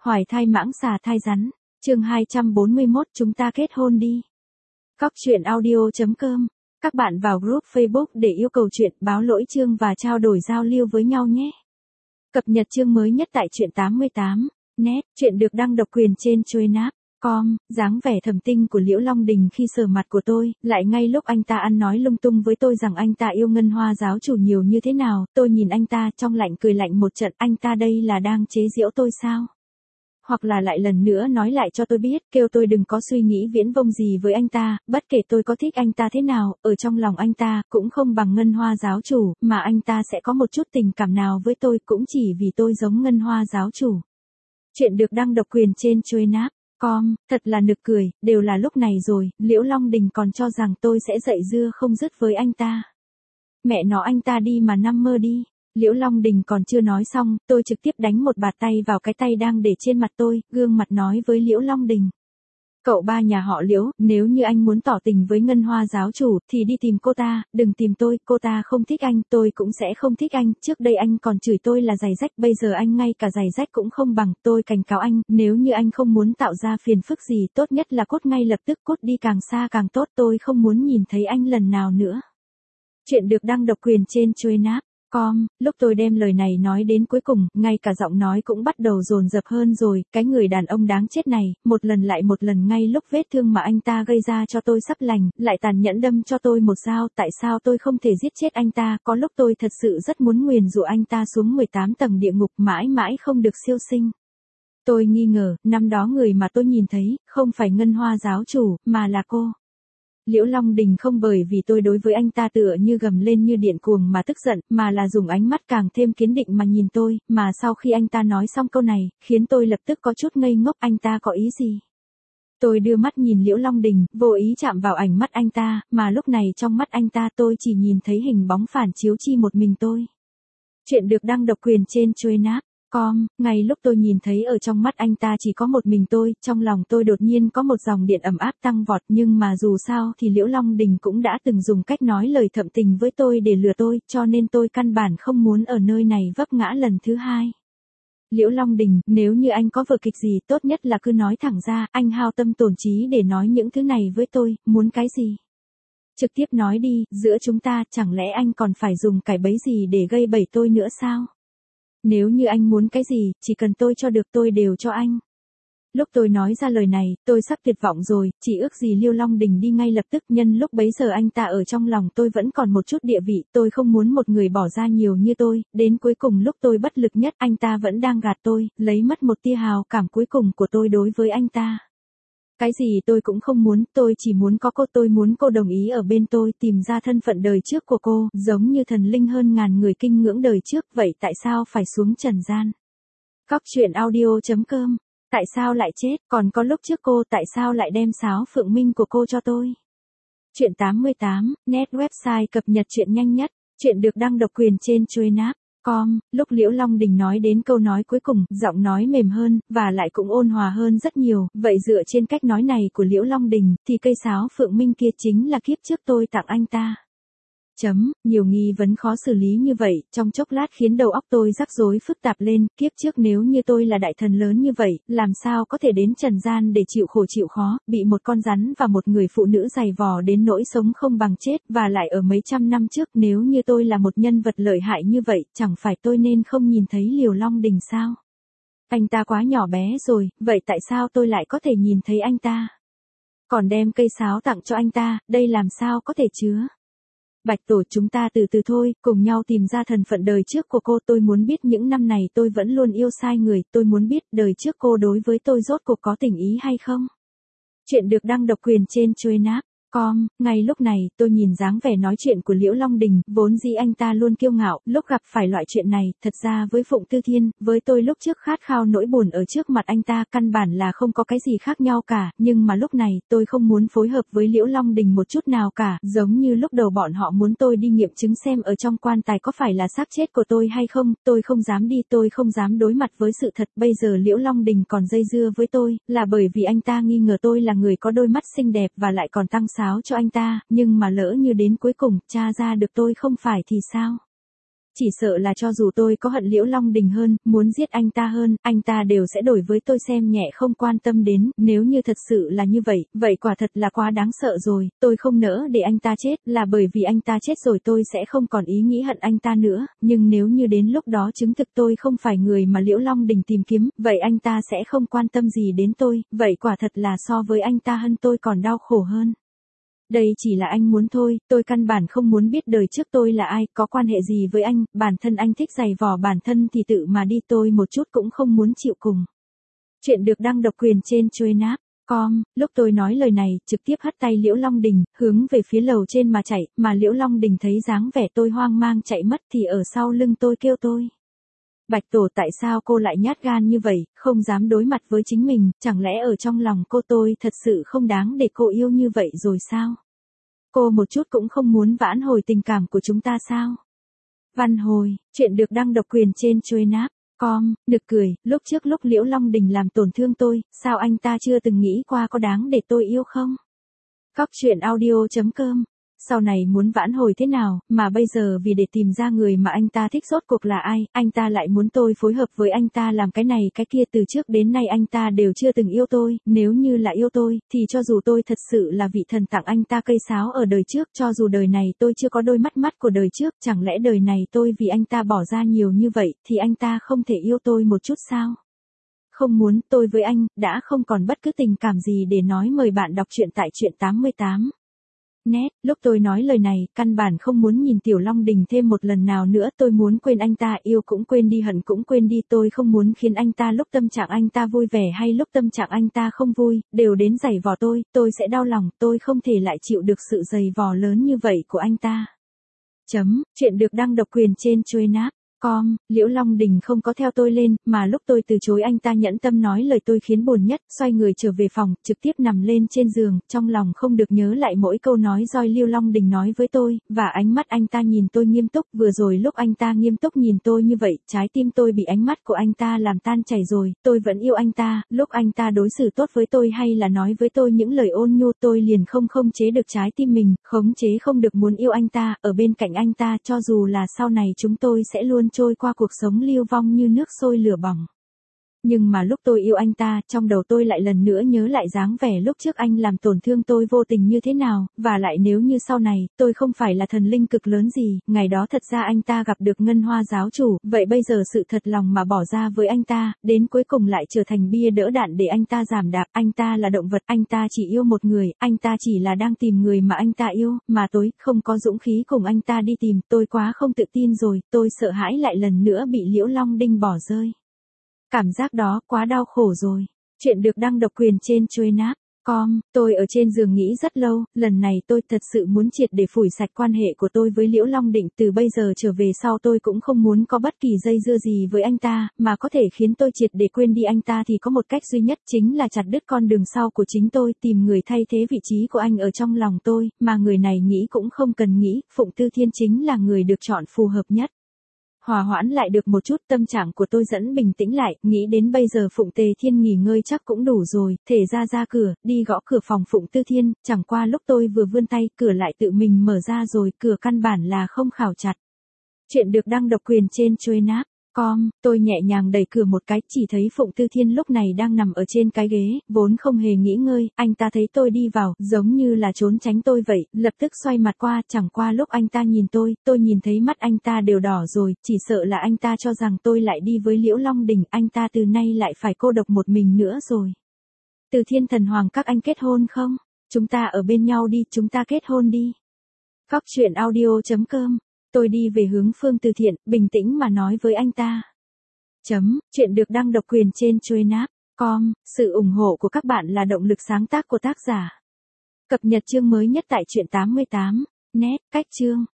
Hoài thai mãng xà thai rắn. Chương 241 chúng ta kết hôn đi. Cóc truyện audio.com. Các bạn vào group Facebook để yêu cầu truyện, báo lỗi chương và trao đổi giao lưu với nhau nhé. Cập nhật chương mới nhất tại truyện 88. Net, truyện được đăng độc quyền trên Truyện.com. Dáng vẻ thầm tinh của Liễu Long Đình khi sờ mặt của tôi, lại ngay lúc anh ta ăn nói lung tung với tôi rằng anh ta yêu Ngân Hoa giáo chủ nhiều như thế nào, tôi nhìn anh ta trong lạnh cười lạnh một trận, anh ta đây là đang chế giễu tôi sao? Hoặc là lại lần nữa nói lại cho tôi biết, kêu tôi đừng có suy nghĩ viễn vông gì với anh ta, bất kể tôi có thích anh ta thế nào, ở trong lòng anh ta, cũng không bằng Ngân Hoa giáo chủ, mà anh ta sẽ có một chút tình cảm nào với tôi cũng chỉ vì tôi giống Ngân Hoa giáo chủ. Chuyện được đăng độc quyền trên Truyện.com, thật là nực cười, đều là lúc này rồi, Liễu Long Đình còn cho rằng tôi sẽ dạy dưa không dứt với anh ta. Mẹ nó anh ta đi mà nằm mơ đi. Liễu Long Đình còn chưa nói xong, tôi trực tiếp đánh một bạt tay vào cái tay đang để trên mặt tôi, gương mặt nói với Liễu Long Đình. Cậu ba nhà họ Liễu, nếu như anh muốn tỏ tình với Ngân Hoa giáo chủ, thì đi tìm cô ta, đừng tìm tôi, cô ta không thích anh, tôi cũng sẽ không thích anh, trước đây anh còn chửi tôi là giày rách, bây giờ anh ngay cả giày rách cũng không bằng, tôi cảnh cáo anh, nếu như anh không muốn tạo ra phiền phức gì, tốt nhất là cút ngay lập tức, cút đi càng xa càng tốt, tôi không muốn nhìn thấy anh lần nào nữa. Chuyện được đăng độc quyền trên Truyện.com, lúc tôi đem lời này nói đến cuối cùng, ngay cả giọng nói cũng bắt đầu dồn dập hơn rồi, cái người đàn ông đáng chết này, một lần lại một lần ngay lúc vết thương mà anh ta gây ra cho tôi sắp lành, lại tàn nhẫn đâm cho tôi một dao, tại sao tôi không thể giết chết anh ta, có lúc tôi thật sự rất muốn nguyền rủa anh ta xuống 18 tầng địa ngục mãi mãi không được siêu sinh. Tôi nghi ngờ, năm đó người mà tôi nhìn thấy, không phải Ngân Hoa giáo chủ, mà là cô. Liễu Long Đình không bởi vì tôi đối với anh ta tựa như gầm lên như điện cuồng mà tức giận, mà là dùng ánh mắt càng thêm kiên định mà nhìn tôi, mà sau khi anh ta nói xong câu này, khiến tôi lập tức có chút ngây ngốc, anh ta có ý gì? Tôi đưa mắt nhìn Liễu Long Đình, vô ý chạm vào ánh mắt anh ta, mà lúc này trong mắt anh ta tôi chỉ nhìn thấy hình bóng phản chiếu chi một mình tôi. Chuyện được đăng độc quyền trên Truyện.com, ngay lúc tôi nhìn thấy ở trong mắt anh ta chỉ có một mình tôi, trong lòng tôi đột nhiên có một dòng điện ấm áp tăng vọt, nhưng mà dù sao thì Liễu Long Đình cũng đã từng dùng cách nói lời thậm tình với tôi để lừa tôi, cho nên tôi căn bản không muốn ở nơi này vấp ngã lần thứ hai. Liễu Long Đình, nếu như anh có vở kịch gì tốt nhất là cứ nói thẳng ra, anh hao tâm tổn trí để nói những thứ này với tôi, muốn cái gì? Trực tiếp nói đi, giữa chúng ta, chẳng lẽ anh còn phải dùng cải bẫy gì để gây bẫy tôi nữa sao? Nếu như anh muốn cái gì, chỉ cần tôi cho được tôi đều cho anh. Lúc tôi nói ra lời này, tôi sắp tuyệt vọng rồi, chỉ ước gì Liễu Long Đình đi ngay lập tức, nhân lúc bấy giờ anh ta ở trong lòng tôi vẫn còn một chút địa vị, tôi không muốn một người bỏ ra nhiều như tôi, đến cuối cùng lúc tôi bất lực nhất anh ta vẫn đang gạt tôi, lấy mất một tia hào cảm cuối cùng của tôi đối với anh ta. Cái gì tôi cũng không muốn, tôi chỉ muốn có cô, tôi muốn cô đồng ý ở bên tôi, tìm ra thân phận đời trước của cô, giống như thần linh hơn ngàn người kinh ngưỡng đời trước, vậy tại sao phải xuống trần gian? Cóc truyện audio.com, tại sao lại chết, còn có lúc trước cô tại sao lại đem sáo phượng minh của cô cho tôi? Chuyện 88, net website cập nhật chuyện nhanh nhất, chuyện được đăng độc quyền trên Truyện.com, lúc Liễu Long Đình nói đến câu nói cuối cùng, giọng nói mềm hơn, và lại cũng ôn hòa hơn rất nhiều, vậy dựa trên cách nói này của Liễu Long Đình, thì cây sáo phượng minh kia chính là kiếp trước tôi tặng anh ta. Nhiều nghi vấn khó xử lý như vậy, trong chốc lát khiến đầu óc tôi rắc rối phức tạp lên, kiếp trước nếu như tôi là đại thần lớn như vậy, làm sao có thể đến trần gian để chịu khổ chịu khó, bị một con rắn và một người phụ nữ giày vò đến nỗi sống không bằng chết, và lại ở mấy trăm năm trước nếu như tôi là một nhân vật lợi hại như vậy, chẳng phải tôi nên không nhìn thấy Liễu Long Đình sao? Anh ta quá nhỏ bé rồi, vậy tại sao tôi lại có thể nhìn thấy anh ta? Còn đem cây sáo tặng cho anh ta, đây làm sao có thể chứa? Bạch tổ, chúng ta từ từ thôi, cùng nhau tìm ra thân phận đời trước của cô, tôi muốn biết những năm này tôi vẫn luôn yêu sai người, tôi muốn biết đời trước cô đối với tôi rốt cuộc có tình ý hay không? Chuyện được đăng độc quyền trên Truyện.com, ngay lúc này, tôi nhìn dáng vẻ nói chuyện của Liễu Long Đình, vốn dĩ anh ta luôn kiêu ngạo, lúc gặp phải loại chuyện này, thật ra với Phụng Tư Thiên, với tôi lúc trước khát khao nỗi buồn ở trước mặt anh ta, căn bản là không có cái gì khác nhau cả, nhưng mà lúc này, tôi không muốn phối hợp với Liễu Long Đình một chút nào cả, giống như lúc đầu bọn họ muốn tôi đi nghiệm chứng xem ở trong quan tài có phải là xác chết của tôi hay không, tôi không dám đi, tôi không dám đối mặt với sự thật, bây giờ Liễu Long Đình còn dây dưa với tôi, là bởi vì anh ta nghi ngờ tôi là người có đôi mắt xinh đẹp và lại còn tăng sáo cho anh ta, nhưng mà lỡ như đến cuối cùng, tra ra được tôi không phải thì sao? chỉ sợ là cho dù tôi có hận Liễu Long Đình hơn, muốn giết anh ta đều sẽ đổi với tôi xem nhẹ không quan tâm đến, nếu như thật sự là như vậy, vậy quả thật là quá đáng sợ rồi, tôi không nỡ để anh ta chết, là bởi vì anh ta chết rồi tôi sẽ không còn ý nghĩ hận anh ta nữa, nhưng nếu như đến lúc đó chứng thực tôi không phải người mà Liễu Long Đình tìm kiếm, vậy anh ta sẽ không quan tâm gì đến tôi, vậy quả thật là so với anh ta hơn tôi còn đau khổ hơn. Đây chỉ là anh muốn thôi, tôi căn bản không muốn biết đời trước tôi là ai, có quan hệ gì với anh, bản thân anh thích giày vò bản thân thì tự mà đi, tôi một chút cũng không muốn chịu cùng. Chuyện được đăng độc quyền trên Chuyenap.com, lúc tôi nói lời này, trực tiếp hất tay Liễu Long Đình, hướng về phía lầu trên mà chạy, mà Liễu Long Đình thấy dáng vẻ tôi hoang mang chạy mất thì ở sau lưng tôi kêu tôi. Bạch Tổ, tại sao cô lại nhát gan như vậy, không dám đối mặt với chính mình, chẳng lẽ ở trong lòng cô tôi thật sự không đáng để cô yêu như vậy rồi sao? Cô một chút cũng không muốn vãn hồi tình cảm của chúng ta sao? Văn hồi, chuyện được đăng độc quyền trên Chuyenap.com, nực cười, lúc trước lúc Liễu Long Đình làm tổn thương tôi, sao anh ta chưa từng nghĩ qua có đáng để tôi yêu không? Cóc truyện audio.com. Sau này muốn vãn hồi thế nào, mà bây giờ vì để tìm ra người mà anh ta thích rốt cuộc là ai, anh ta lại muốn tôi phối hợp với anh ta làm cái này cái kia, từ trước đến nay anh ta đều chưa từng yêu tôi, nếu như là yêu tôi, thì cho dù tôi thật sự là vị thần tặng anh ta cây sáo ở đời trước, cho dù đời này tôi chưa có đôi mắt của đời trước, chẳng lẽ đời này tôi vì anh ta bỏ ra nhiều như vậy, thì anh ta không thể yêu tôi một chút sao? Không muốn, tôi với anh, đã không còn bất cứ tình cảm gì để nói, mời bạn đọc truyện tại truyện 88. Nét, lúc tôi nói lời này, căn bản không muốn nhìn Tiểu Long Đình thêm một lần nào nữa, tôi muốn quên anh ta, yêu cũng quên đi, hận cũng quên đi, tôi không muốn khiến anh ta lúc tâm trạng anh ta vui vẻ hay lúc tâm trạng anh ta không vui, đều đến giày vò tôi sẽ đau lòng, tôi không thể lại chịu được sự giày vò lớn như vậy của anh ta. Chuyện được đăng độc quyền trên Chuyenap.com, Liễu Long Đình không có theo tôi lên, mà lúc tôi từ chối anh ta nhẫn tâm nói lời tôi khiến buồn nhất, xoay người trở về phòng, trực tiếp nằm lên trên giường, trong lòng không được nhớ lại mỗi câu nói doi Liễu Long Đình nói với tôi, và ánh mắt anh ta nhìn tôi nghiêm túc, vừa rồi lúc anh ta nghiêm túc nhìn tôi như vậy, trái tim tôi bị ánh mắt của anh ta làm tan chảy rồi, tôi vẫn yêu anh ta, lúc anh ta đối xử tốt với tôi hay là nói với tôi những lời ôn nhu, tôi liền không chế được trái tim mình, khống chế không được muốn yêu anh ta, ở bên cạnh anh ta, cho dù là sau này chúng tôi sẽ luôn trôi qua cuộc sống lưu vong như nước sôi lửa bỏng. Nhưng mà lúc tôi yêu anh ta, trong đầu tôi lại lần nữa nhớ lại dáng vẻ lúc trước anh làm tổn thương tôi vô tình như thế nào, và lại nếu như sau này, tôi không phải là thần linh cực lớn gì, ngày đó thật ra anh ta gặp được Ngân Hoa giáo chủ, vậy bây giờ sự thật lòng mà bỏ ra với anh ta, đến cuối cùng lại trở thành bia đỡ đạn để anh ta giảm đạp, anh ta là động vật, anh ta chỉ yêu một người, anh ta chỉ là đang tìm người mà anh ta yêu, mà tôi không có dũng khí cùng anh ta đi tìm, tôi quá không tự tin rồi, tôi sợ hãi lại lần nữa bị Liễu Long Đình bỏ rơi. Cảm giác đó quá đau khổ rồi. Chuyện được đăng độc quyền trên Chuyenap.com, tôi ở trên giường nghĩ rất lâu, lần này tôi thật sự muốn triệt để phủi sạch quan hệ của tôi với Liễu Long Đình, từ bây giờ trở về sau tôi cũng không muốn có bất kỳ dây dưa gì với anh ta, mà có thể khiến tôi triệt để quên đi anh ta thì có một cách duy nhất, chính là chặt đứt con đường sau của chính tôi, tìm người thay thế vị trí của anh ở trong lòng tôi, mà người này nghĩ cũng không cần nghĩ, Phụng Tư Thiên chính là người được chọn phù hợp nhất. Hòa hoãn lại được một chút, tâm trạng của tôi dẫn bình tĩnh lại, nghĩ đến bây giờ Phụng Tề Thiên nghỉ ngơi chắc cũng đủ rồi, thể ra cửa, đi gõ cửa phòng Phụng Tư Thiên, chẳng qua lúc tôi vừa vươn tay, cửa lại tự mình mở ra rồi, cửa căn bản là không khảo chặt. Chuyện được đăng độc quyền trên Chuyenap.com, tôi nhẹ nhàng đẩy cửa một cái, chỉ thấy Phụng Tư Thiên lúc này đang nằm ở trên cái ghế, vốn không hề nghỉ ngơi, anh ta thấy tôi đi vào, giống như là trốn tránh tôi vậy, lập tức xoay mặt qua, chẳng qua lúc anh ta nhìn tôi nhìn thấy mắt anh ta đều đỏ rồi, chỉ sợ là anh ta cho rằng tôi lại đi với Liễu Long Đình, anh ta từ nay lại phải cô độc một mình nữa rồi. Từ Thiên thần hoàng, các anh kết hôn không? Chúng ta ở bên nhau đi, chúng ta kết hôn đi. Cóc truyện audio.com. Tôi đi về hướng Phương Từ Thiện, bình tĩnh mà nói với anh ta. Chuyện được đăng độc quyền trên Chuyenap.com, sự ủng hộ của các bạn là động lực sáng tác của tác giả. Cập nhật chương mới nhất tại truyện 88. Net, cách chương.